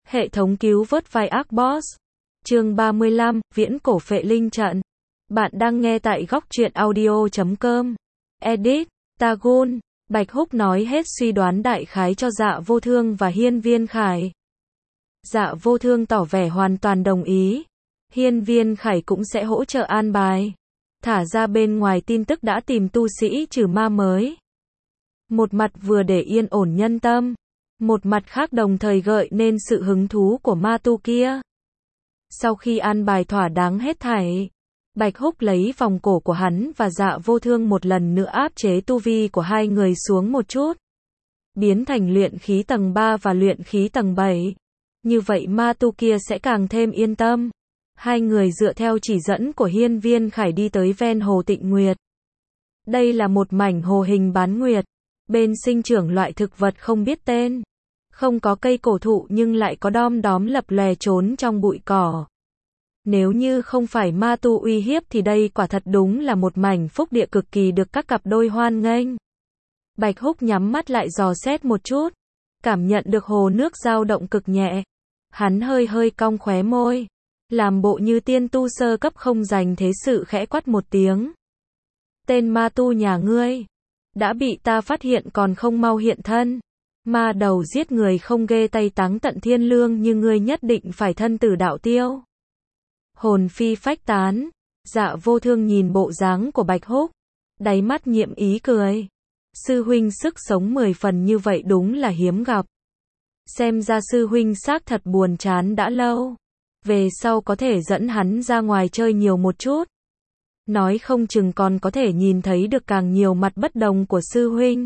Hệ thống cứu vớt vai ác boss. Chương 35, Viễn cổ phệ linh trận. Bạn đang nghe tại góc truyện audio.com. Edit, Tagun. Bạch Húc nói hết suy đoán đại khái cho Dạ Vô Thương và Hiên Viên Khải. Dạ Vô Thương tỏ vẻ hoàn toàn đồng ý. Hiên Viên Khải cũng sẽ hỗ trợ an bài. Thả ra bên ngoài tin tức đã tìm tu sĩ trừ ma mới. Một mặt vừa để yên ổn nhân tâm, một mặt khác đồng thời gợi nên sự hứng thú của ma tu kia. Sau khi an bài thỏa đáng hết thảy, Bạch Húc lấy vòng cổ của hắn và Dạ Vô Thương một lần nữa áp chế tu vi của hai người xuống một chút, biến thành luyện khí tầng 3 và luyện khí tầng 7. Như vậy ma tu kia sẽ càng thêm yên tâm. Hai người dựa theo chỉ dẫn của Hiên Viên Khải đi tới ven hồ Tịnh Nguyệt. Đây là một mảnh hồ hình bán nguyệt, bên sinh trưởng loại thực vật không biết tên. Không có cây cổ thụ nhưng lại có đom đóm lập lòe trốn trong bụi cỏ. Nếu như không phải ma tu uy hiếp thì đây quả thật đúng là một mảnh phúc địa cực kỳ được các cặp đôi hoan nghênh. Bạch Húc nhắm mắt lại dò xét một chút, cảm nhận được hồ nước dao động cực nhẹ. Hắn hơi hơi cong khóe môi, làm bộ như tiên tu sơ cấp không dành thế sự khẽ quát một tiếng. Tên ma tu nhà ngươi, đã bị ta phát hiện còn không mau hiện thân. Ma đầu giết người không ghê tay táng tận thiên lương như ngươi nhất định phải thân tử đạo tiêu. Hồn phi phách tán, Dạ Vô Thương nhìn bộ dáng của Bạch Húc, đáy mắt nhiệm ý cười. Sư huynh sức sống 10 phần như vậy đúng là hiếm gặp. Xem ra sư huynh xác thật buồn chán đã lâu. Về sau có thể dẫn hắn ra ngoài chơi nhiều một chút. Nói không chừng còn có thể nhìn thấy được càng nhiều mặt bất đồng của sư huynh.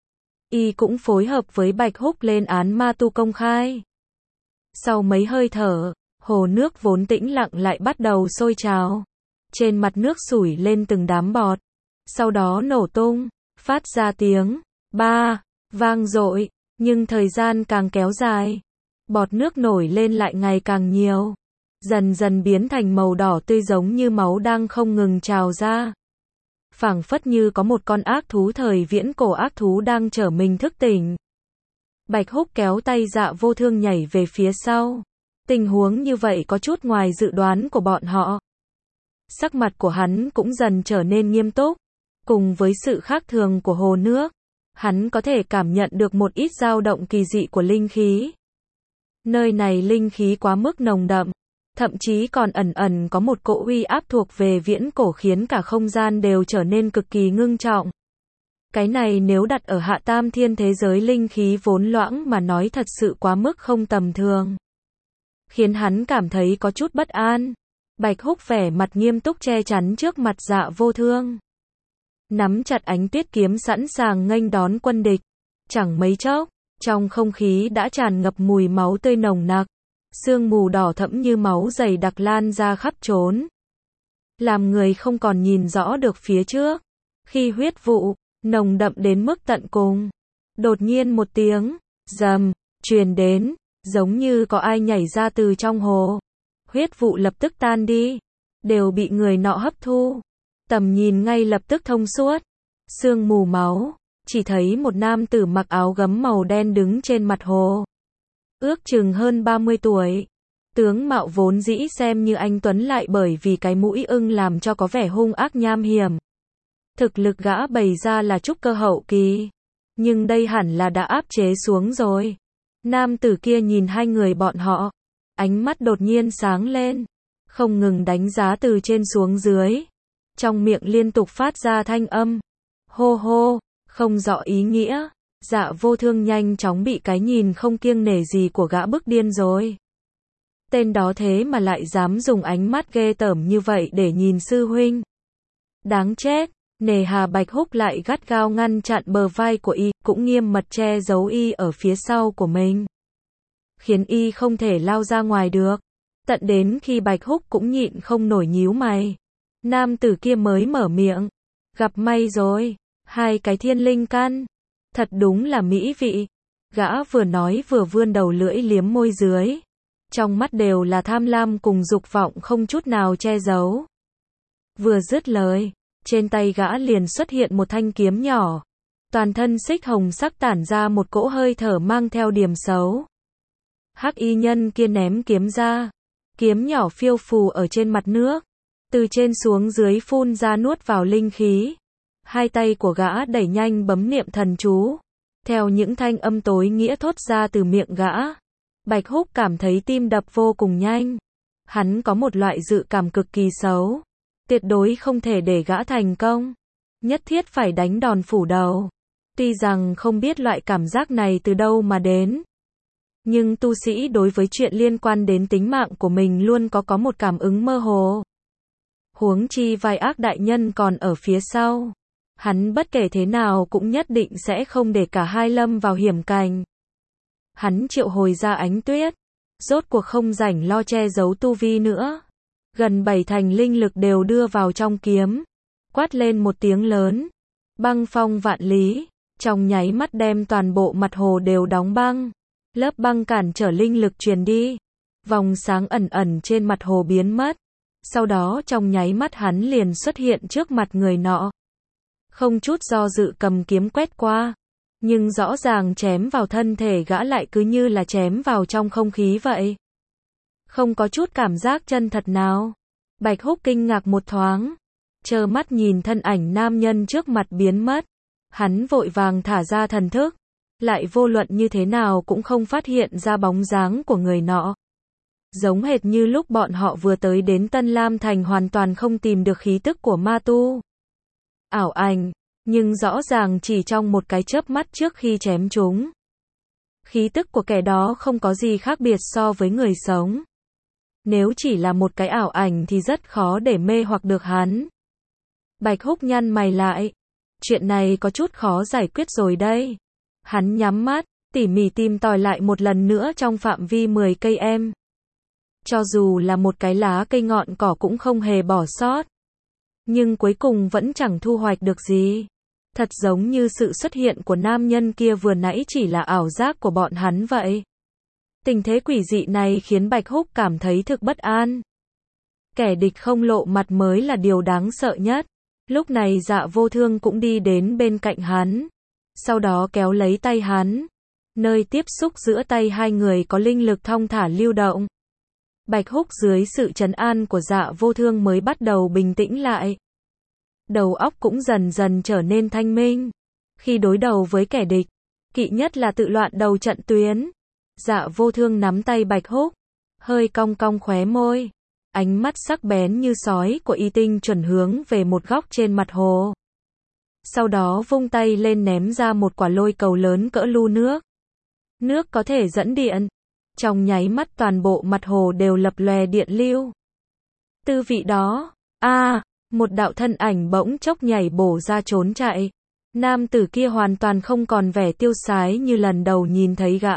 Y cũng phối hợp với Bạch Húc lên án ma tu công khai. Sau mấy hơi thở, hồ nước vốn tĩnh lặng lại bắt đầu sôi trào. Trên mặt nước sủi lên từng đám bọt. Sau đó nổ tung, phát ra tiếng ba vang dội, nhưng thời gian càng kéo dài, bọt nước nổi lên lại ngày càng nhiều, dần dần biến thành màu đỏ tươi giống như máu đang không ngừng trào ra. Phảng phất như có một con ác thú thời viễn cổ ác thú đang trở mình thức tỉnh. Bạch Húc kéo tay Dạ Vô Thương nhảy về phía sau. Tình huống như vậy có chút ngoài dự đoán của bọn họ. Sắc mặt của hắn cũng dần trở nên nghiêm túc. Cùng với sự khác thường của hồ nước, hắn có thể cảm nhận được một ít dao động kỳ dị của linh khí. Nơi này linh khí quá mức nồng đậm, thậm chí còn ẩn ẩn có một cỗ uy áp thuộc về viễn cổ khiến cả không gian đều trở nên cực kỳ ngưng trọng. Cái này nếu đặt ở Hạ Tam Thiên thế giới linh khí vốn loãng mà nói thật sự quá mức không tầm thường. Khiến hắn cảm thấy có chút bất an. Bạch Húc vẻ mặt nghiêm túc che chắn trước mặt Dạ Vô Thương. Nắm chặt ánh tuyết kiếm sẵn sàng nghênh đón quân địch. Chẳng mấy chốc, trong không khí đã tràn ngập mùi máu tươi nồng nặc. Sương mù đỏ thẫm như máu dày đặc lan ra khắp trốn, làm người không còn nhìn rõ được phía trước. Khi huyết vụ nồng đậm đến mức tận cùng, đột nhiên một tiếng rầm truyền đến, giống như có ai nhảy ra từ trong hồ. Huyết vụ lập tức tan đi, đều bị người nọ hấp thu. Tầm nhìn ngay lập tức thông suốt. Sương mù máu, chỉ thấy một nam tử mặc áo gấm màu đen đứng trên mặt hồ. Ước chừng hơn 30 tuổi. Tướng mạo vốn dĩ xem như anh tuấn lại bởi vì cái mũi ưng làm cho có vẻ hung ác nham hiểm. Thực lực gã bày ra là trúc cơ hậu kỳ, nhưng đây hẳn là đã áp chế xuống rồi. Nam tử kia nhìn hai người bọn họ, ánh mắt đột nhiên sáng lên, không ngừng đánh giá từ trên xuống dưới. Trong miệng liên tục phát ra thanh âm hô hô, không rõ ý nghĩa. Dạ Vô Thương nhanh chóng bị cái nhìn không kiêng nể gì của gã bức điên rồi. Tên đó thế mà lại dám dùng ánh mắt ghê tởm như vậy để nhìn sư huynh. Đáng chết. Nề hà Bạch Húc lại gắt gao ngăn chặn bờ vai của y, cũng nghiêm mật che giấu y ở phía sau của mình, khiến y không thể lao ra ngoài được. Tận đến khi Bạch Húc cũng nhịn không nổi nhíu mày, nam tử kia mới mở miệng. Gặp may rồi, 2 cái thiên linh căn. Thật đúng là mỹ vị. Gã vừa nói vừa vươn đầu lưỡi liếm môi dưới. Trong mắt đều là tham lam cùng dục vọng không chút nào che giấu. Vừa dứt lời, trên tay gã liền xuất hiện một thanh kiếm nhỏ. Toàn thân xích hồng sắc tản ra một cỗ hơi thở mang theo điểm xấu. Hắc y nhân kia ném kiếm ra. Kiếm nhỏ phiêu phù ở trên mặt nước. Từ trên xuống dưới phun ra nuốt vào linh khí. Hai tay của gã đẩy nhanh bấm niệm thần chú. Theo những thanh âm tối nghĩa thốt ra từ miệng gã, Bạch Húc cảm thấy tim đập vô cùng nhanh. Hắn có một loại dự cảm cực kỳ xấu. Tuyệt đối không thể để gã thành công. Nhất thiết phải đánh đòn phủ đầu. Tuy rằng không biết loại cảm giác này từ đâu mà đến. Nhưng tu sĩ đối với chuyện liên quan đến tính mạng của mình luôn có một cảm ứng mơ hồ. Huống chi vai ác đại nhân còn ở phía sau. Hắn bất kể thế nào cũng nhất định sẽ không để cả hai lâm vào hiểm cảnh. Hắn triệu hồi ra Ánh Tuyết. Rốt cuộc không rảnh lo che giấu tu vi nữa. Gần 7 thành linh lực đều đưa vào trong kiếm. Quát lên một tiếng lớn. Băng phong vạn lý. Trong nháy mắt đem toàn bộ mặt hồ đều đóng băng. Lớp băng cản trở linh lực truyền đi. Vòng sáng ẩn ẩn trên mặt hồ biến mất. Sau đó trong nháy mắt hắn liền xuất hiện trước mặt người nọ. Không chút do dự cầm kiếm quét qua. Nhưng rõ ràng chém vào thân thể gã lại cứ như là chém vào trong không khí vậy. Không có chút cảm giác chân thật nào. Bạch Húc kinh ngạc một thoáng. Trơ mắt nhìn thân ảnh nam nhân trước mặt biến mất. Hắn vội vàng thả ra thần thức. Lại vô luận như thế nào cũng không phát hiện ra bóng dáng của người nọ. Giống hệt như lúc bọn họ vừa tới đến Tân Lam Thành hoàn toàn không tìm được khí tức của ma tu. Ảo ảnh, nhưng rõ ràng chỉ trong một cái chớp mắt trước khi chém chúng. Khí tức của kẻ đó không có gì khác biệt so với người sống. Nếu chỉ là một cái ảo ảnh thì rất khó để mê hoặc được hắn. Bạch Húc nhăn mày lại. Chuyện này có chút khó giải quyết rồi đây. Hắn nhắm mắt, tỉ mỉ tìm tòi lại một lần nữa trong phạm vi 10 cây em. Cho dù là một cái lá cây ngọn cỏ cũng không hề bỏ sót. Nhưng cuối cùng vẫn chẳng thu hoạch được gì. Thật giống như sự xuất hiện của nam nhân kia vừa nãy chỉ là ảo giác của bọn hắn vậy. Tình thế quỷ dị này khiến Bạch Húc cảm thấy thực bất an. Kẻ địch không lộ mặt mới là điều đáng sợ nhất. Lúc này Dạ Vô Thương cũng đi đến bên cạnh hắn. Sau đó kéo lấy tay hắn. Nơi tiếp xúc giữa tay hai người có linh lực thong thả lưu động. Bạch Húc dưới sự trấn an của Dạ Vô Thương mới bắt đầu bình tĩnh lại. Đầu óc cũng dần dần trở nên thanh minh. Khi đối đầu với kẻ địch, kỵ nhất là tự loạn đầu trận tuyến. Dạ Vô Thương nắm tay Bạch Húc, hơi cong cong khóe môi. Ánh mắt sắc bén như sói của Y Tinh chuẩn hướng về một góc trên mặt hồ. Sau đó vung tay lên ném ra một quả lôi cầu lớn cỡ lu nước. Nước có thể dẫn điện. Trong nháy mắt toàn bộ mặt hồ đều lập lòe điện lưu. Tư vị đó, một đạo thân ảnh bỗng chốc nhảy bổ ra trốn chạy. Nam tử kia hoàn toàn không còn vẻ tiêu sái như lần đầu nhìn thấy gã.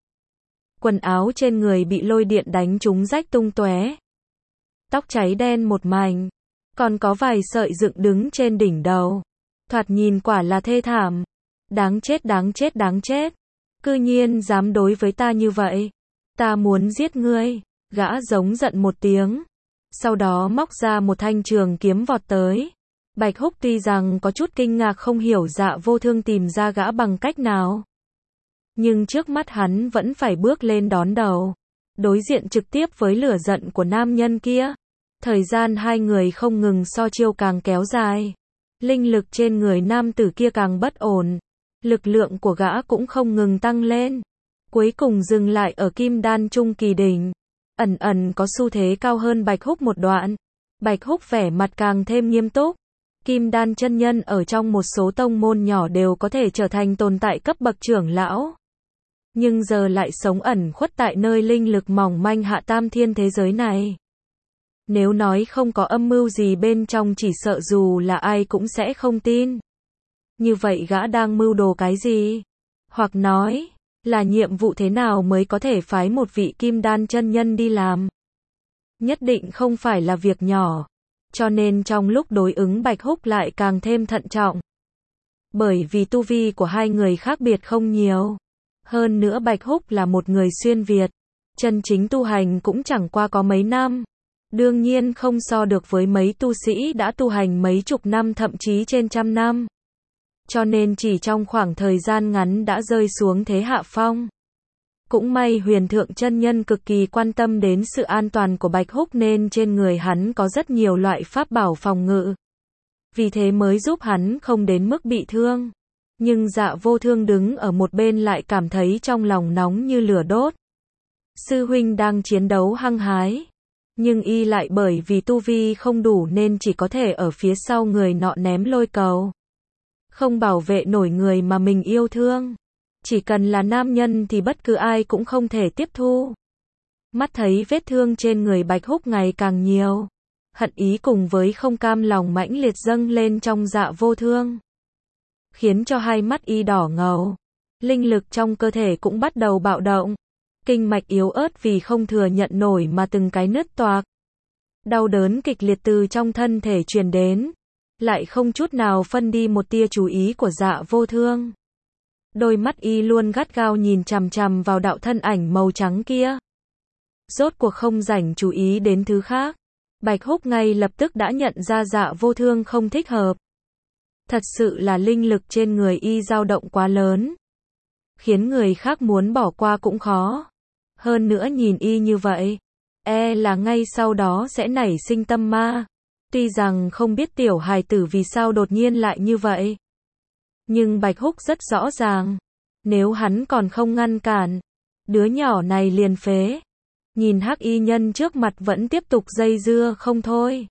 Quần áo trên người bị lôi điện đánh trúng rách tung tóe. Tóc cháy đen một mảnh, còn có vài sợi dựng đứng trên đỉnh đầu. Thoạt nhìn quả là thê thảm. Đáng chết, đáng chết, đáng chết. Cư nhiên dám đối với ta như vậy. Ta muốn giết ngươi. Gã giống giận một tiếng. Sau đó móc ra một thanh trường kiếm vọt tới. Bạch Húc tuy rằng có chút kinh ngạc không hiểu Dạ Vô Thương tìm ra gã bằng cách nào. Nhưng trước mắt hắn vẫn phải bước lên đón đầu. Đối diện trực tiếp với lửa giận của nam nhân kia. Thời gian hai người không ngừng so chiêu càng kéo dài. Linh lực trên người nam tử kia càng bất ổn. Lực lượng của gã cũng không ngừng tăng lên. Cuối cùng dừng lại ở kim đan trung kỳ đỉnh. Ẩn ẩn có xu thế cao hơn Bạch Húc một đoạn. Bạch Húc vẻ mặt càng thêm nghiêm túc. Kim đan chân nhân ở trong một số tông môn nhỏ đều có thể trở thành tồn tại cấp bậc trưởng lão. Nhưng giờ lại sống ẩn khuất tại nơi linh lực mỏng manh hạ tam thiên thế giới này. Nếu nói không có âm mưu gì bên trong chỉ sợ dù là ai cũng sẽ không tin. Như vậy gã đang mưu đồ cái gì? Hoặc nói, là nhiệm vụ thế nào mới có thể phái một vị kim đan chân nhân đi làm? Nhất định không phải là việc nhỏ. Cho nên trong lúc đối ứng Bạch Húc lại càng thêm thận trọng. Bởi vì tu vi của hai người khác biệt không nhiều. Hơn nữa Bạch Húc là một người xuyên Việt. Chân chính tu hành cũng chẳng qua có mấy năm. Đương nhiên không so được với mấy tu sĩ đã tu hành mấy chục năm thậm chí trên trăm năm. Cho nên chỉ trong khoảng thời gian ngắn đã rơi xuống thế hạ phong. Cũng may Huyền Thượng chân nhân cực kỳ quan tâm đến sự an toàn của Bạch Húc nên trên người hắn có rất nhiều loại pháp bảo phòng ngự. Vì thế mới giúp hắn không đến mức bị thương. Nhưng Dạ Vô Thương đứng ở một bên lại cảm thấy trong lòng nóng như lửa đốt. Sư huynh đang chiến đấu hăng hái. Nhưng y lại bởi vì tu vi không đủ nên chỉ có thể ở phía sau người nọ ném lôi cầu. Không bảo vệ nổi người mà mình yêu thương. Chỉ cần là nam nhân thì bất cứ ai cũng không thể tiếp thu. Mắt thấy vết thương trên người Bạch Húc ngày càng nhiều. Hận ý cùng với không cam lòng mãnh liệt dâng lên trong Dạ Vô Thương. Khiến cho hai mắt y đỏ ngầu. Linh lực trong cơ thể cũng bắt đầu bạo động. Kinh mạch yếu ớt vì không thừa nhận nổi mà từng cái nứt toạc. Đau đớn kịch liệt từ trong thân thể truyền đến. Lại không chút nào phân đi một tia chú ý của Dạ Vô Thương. Đôi mắt y luôn gắt gao nhìn chằm chằm vào đạo thân ảnh màu trắng kia. Rốt cuộc không rảnh chú ý đến thứ khác. Bạch Húc ngay lập tức đã nhận ra Dạ Vô Thương không thích hợp. Thật sự là linh lực trên người y dao động quá lớn. Khiến người khác muốn bỏ qua cũng khó. Hơn nữa nhìn y như vậy, là ngay sau đó sẽ nảy sinh tâm ma. Tuy rằng không biết tiểu hài tử vì sao đột nhiên lại như vậy. Nhưng Bạch Húc rất rõ ràng. Nếu hắn còn không ngăn cản, đứa nhỏ này liền phế. Nhìn hắc y nhân trước mặt vẫn tiếp tục dây dưa không thôi.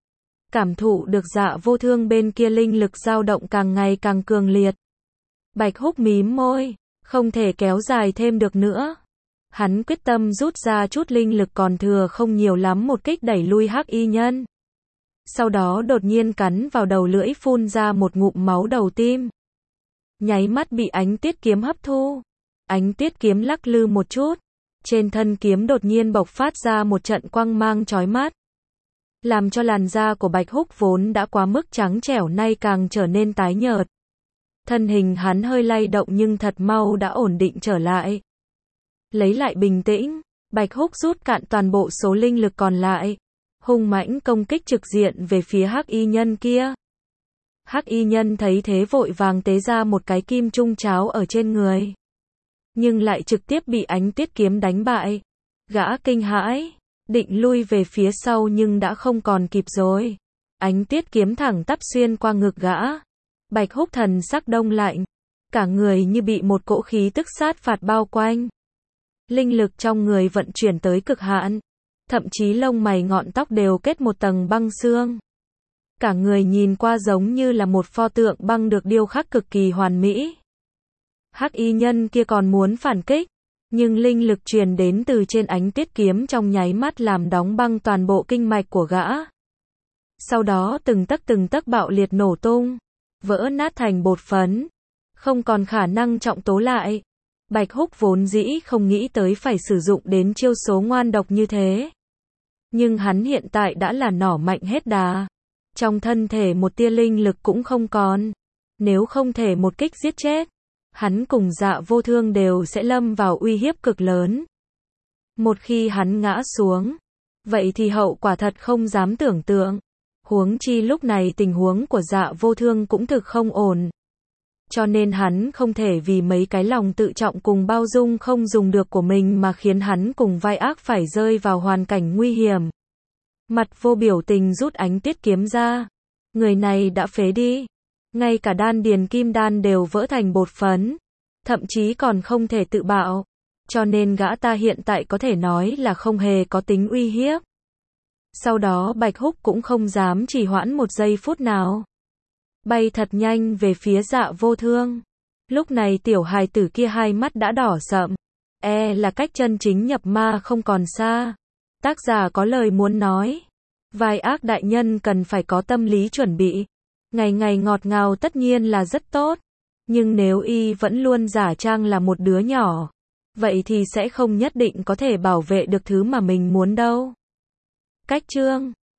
Cảm thụ được Dạ Vô Thương bên kia linh lực dao động càng ngày càng cường liệt. Bạch Húc mím môi, không thể kéo dài thêm được nữa. Hắn quyết tâm rút ra chút linh lực còn thừa không nhiều lắm một kích đẩy lui hắc y nhân. Sau đó đột nhiên cắn vào đầu lưỡi phun ra một ngụm máu đầu tim. Nháy mắt bị ánh tiết kiếm hấp thu. Ánh tiết kiếm lắc lư một chút. Trên thân kiếm đột nhiên bộc phát ra một trận quang mang chói mắt. Làm cho làn da của Bạch Húc vốn đã quá mức trắng trẻo nay càng trở nên tái nhợt. Thân hình hắn hơi lay động nhưng thật mau đã ổn định trở lại. Lấy lại bình tĩnh, Bạch Húc rút cạn toàn bộ số linh lực còn lại. Hung mãnh công kích trực diện về phía hắc y nhân kia. Hắc y nhân thấy thế vội vàng tế ra một cái kim trung cháo ở trên người. Nhưng lại trực tiếp bị ánh tiết kiếm đánh bại. Gã kinh hãi, định lui về phía sau nhưng đã không còn kịp rồi. Ánh tiết kiếm thẳng tắp xuyên qua ngực gã. Bạch Húc thần sắc đông lạnh. Cả người như bị một cỗ khí tức sát phạt bao quanh. Linh lực trong người vận chuyển tới cực hạn. Thậm chí lông mày ngọn tóc đều kết một tầng băng xương. Cả người nhìn qua giống như là một pho tượng băng được điêu khắc cực kỳ hoàn mỹ. Hắc y nhân kia còn muốn phản kích, nhưng linh lực truyền đến từ trên ánh tiết kiếm trong nháy mắt làm đóng băng toàn bộ kinh mạch của gã. Sau đó từng tấc bạo liệt nổ tung, vỡ nát thành bột phấn, không còn khả năng trọng tố lại. Bạch Húc vốn dĩ không nghĩ tới phải sử dụng đến chiêu số ngoan độc như thế. Nhưng hắn hiện tại đã là nỏ mạnh hết đà. Trong thân thể một tia linh lực cũng không còn. Nếu không thể một kích giết chết, hắn cùng Dạ Vô Thương đều sẽ lâm vào uy hiếp cực lớn. Một khi hắn ngã xuống, vậy thì hậu quả thật không dám tưởng tượng. Huống chi lúc này tình huống của Dạ Vô Thương cũng thực không ổn. Cho nên hắn không thể vì mấy cái lòng tự trọng cùng bao dung không dùng được của mình mà khiến hắn cùng vai ác phải rơi vào hoàn cảnh nguy hiểm. Mặt vô biểu tình rút ánh tiết kiếm ra. Người này đã phế đi. Ngay cả đan điền kim đan đều vỡ thành bột phấn. Thậm chí còn không thể tự bạo. Cho nên gã ta hiện tại có thể nói là không hề có tính uy hiếp. Sau đó Bạch Húc cũng không dám trì hoãn một giây phút nào. Bay thật nhanh về phía Dạ Vô Thương. Lúc này tiểu hài tử kia hai mắt đã đỏ sậm. Là cách chân chính nhập ma không còn xa. Tác giả có lời muốn nói. Vai ác đại nhân cần phải có tâm lý chuẩn bị. Ngày ngày ngọt ngào tất nhiên là rất tốt. Nhưng nếu y vẫn luôn giả trang là một đứa nhỏ, vậy thì sẽ không nhất định có thể bảo vệ được thứ mà mình muốn đâu. Cách chương